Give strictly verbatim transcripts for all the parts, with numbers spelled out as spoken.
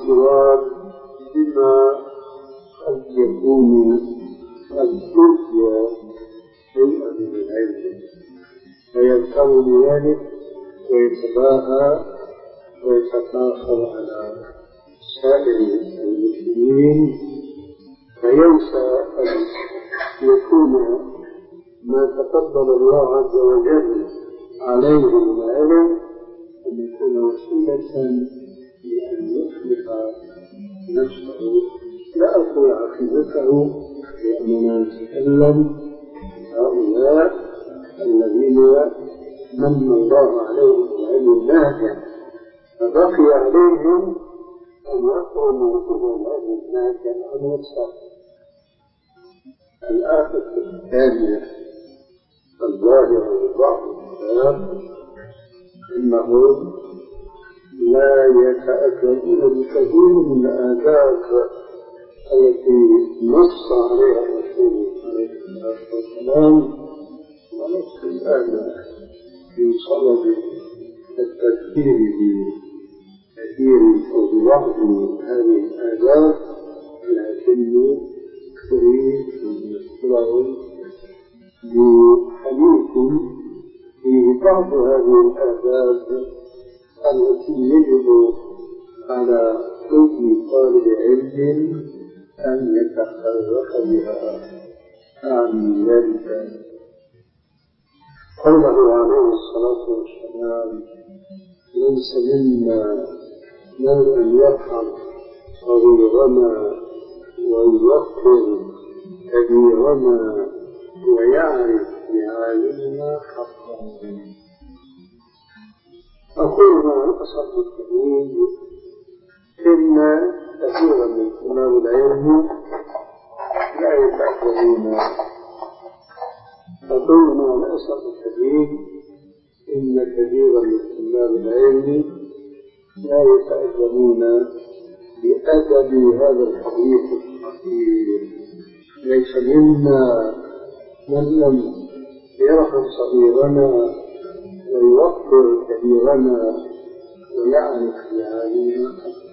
الاعتراف بما قد يكون قد أوتي شيئا من العلم فيغتر بذلك ويتباهى ويتفاخر على سائر المسلمين فينسى أن يكون ما تقبل الله عز وجل عليه من العلم أن يكون وسيلة لأن يصلح نفسه لا أقول عقيدته لأننا نتكلم هؤلاء الذين من الله عليهم بالعلم النافع فبقي عليهم أن يقوموا بالعلم النافع عن وصف الآفة الثانية الظاهرة لبعض الكتاب إنهم لا يتأكدون بكثير من الآداب التي نص عليها الرسول عليه الصلاة والسلام ونص الآن في صدد التذكير بكثير أو ببعض هذه الآداب لكني أريد أن أذكرهم بحديث في بعض هذه الآداب التي يجب على كل طالب علم أن يتخلق بها عن ذلك قوله عليه الصلاة والسلام ليس منا من أن يرحم صغيرنا ويوقر كبيرنا ويعرف لعالمنا حقا. أقول ما أصاب الكريم إن كثيرا من طلاب العلم لا يتأكدون أقول ما أصاب الكريم إن كثيرا من طلاب العلم لا يتأكدون بأدب هذا الحديث الخطير ليس منا من لم يرحم صغيرنا ويوقر كبيرنا ويعرف لعالمنا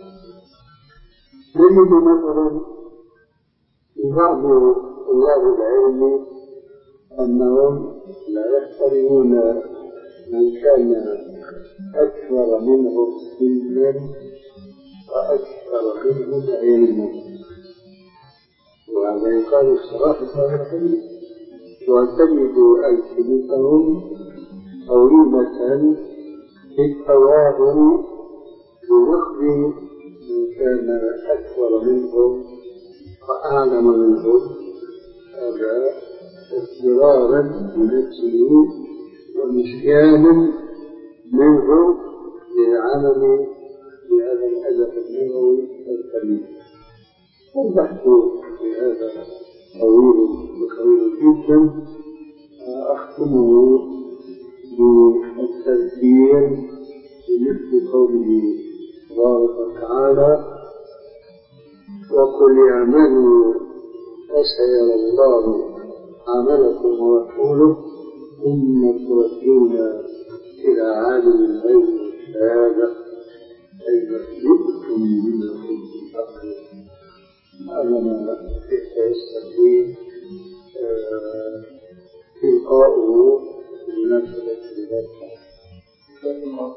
نجد مثلا في بعض طلاب العلم أنهم لا يحترمون من كان أكثر منهم سنا وأكثر منهم علما وهذا يقال الصراحة هذا الحديث وتجد ألسنتهم طويلة بالتواضع بنقد من كان أكثر منهم وأعلم منهم هذا اضطرارا بنفسه ونسيانا منه للعمل بهذا الأدب النبوي الكريم. البحث في هذا طويل وطويل جدا أختمه بالتذكير بمثل قوله تبارك وتعالى وقل اعملوا فسيرى الله عملكم ورسوله ثم تردون إلى عالم الغيب والشهادة فينبئكم بما كنتم تعملون. هذا ما يستطيع إلقاؤه بمناسبة ذلك.